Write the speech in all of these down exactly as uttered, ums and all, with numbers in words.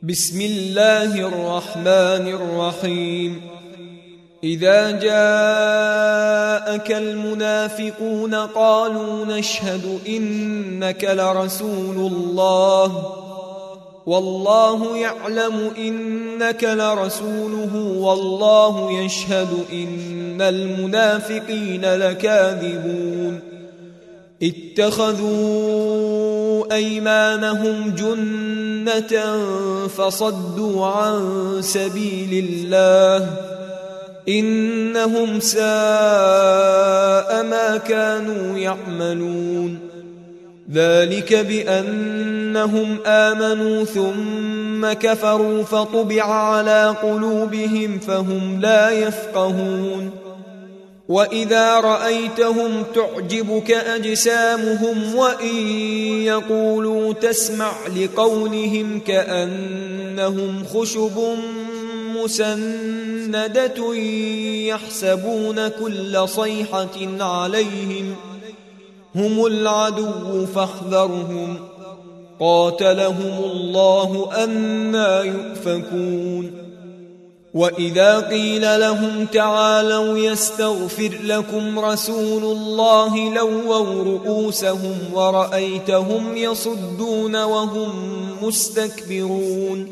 بسم الله الرحمن الرحيم إذا جاءك المنافقون قالوا نشهد إنك لرسول الله والله يعلم إنك لرسوله والله يشهد إن المنافقين لكاذبون اتخذوا أيمانهم جنة فصدوا عن سبيل الله إنهم ساء ما كانوا يعملون ذلك بأنهم آمنوا ثم كفروا فطبع على قلوبهم فهم لا يفقهون وإذا رأيتهم تعجبك أجسامهم وإن يقولوا تسمع لقولهم كأنهم خشب مسندة يحسبون كل صيحة عليهم هم العدو فاحذرهم قاتلهم الله أنى يؤفكون وإذا قيل لهم تعالوا يستغفر لكم رسول الله لووا رؤوسهم ورأيتهم يصدون وهم مستكبرون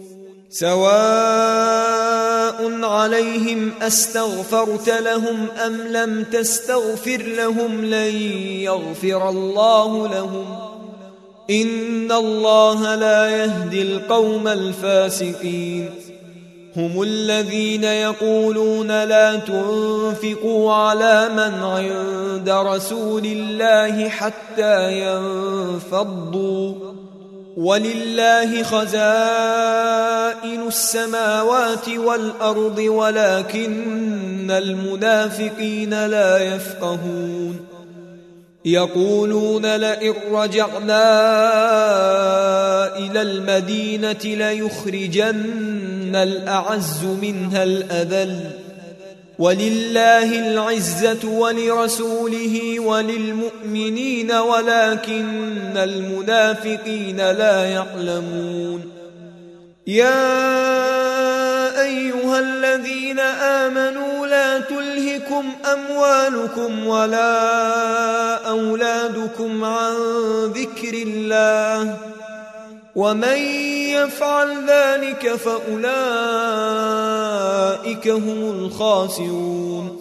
سواء عليهم أستغفرت لهم أم لم تستغفر لهم لن يغفر الله لهم إن الله لا يهدي القوم الفاسقين هم الذين يقولون لا تنفقوا على من عند رسول الله حتى ينفضوا ولله خزائن السماوات والأرض ولكن المنافقين لا يفقهون يقولون لئن رجعنا إلى المدينة ليخرجن الأعز منها الأذل ولله العزة ولرسوله وللمؤمنين ولكن المنافقين لا يعلمون يا أيها الذين آمنوا لا تلهكم أموالكم ولا أولادكم عن ذكر الله ومن يفعل ذلك فأولئك هم الخاسرون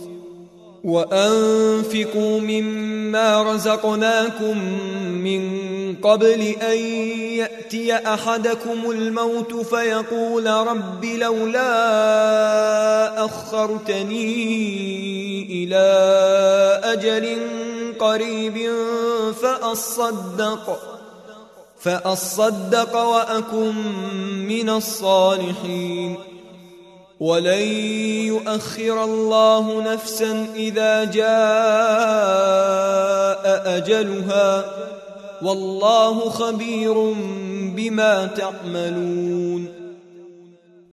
وأنفقوا مما رزقناكم من قبل أن يأتي أحدكم الموت فيقول رب لولا أخرتني إلى أجل قريب فأصدق فأصدق وأكن من الصالحين ولن يؤخر الله نفسا إذا جاء أجلها والله خبير بما تعملون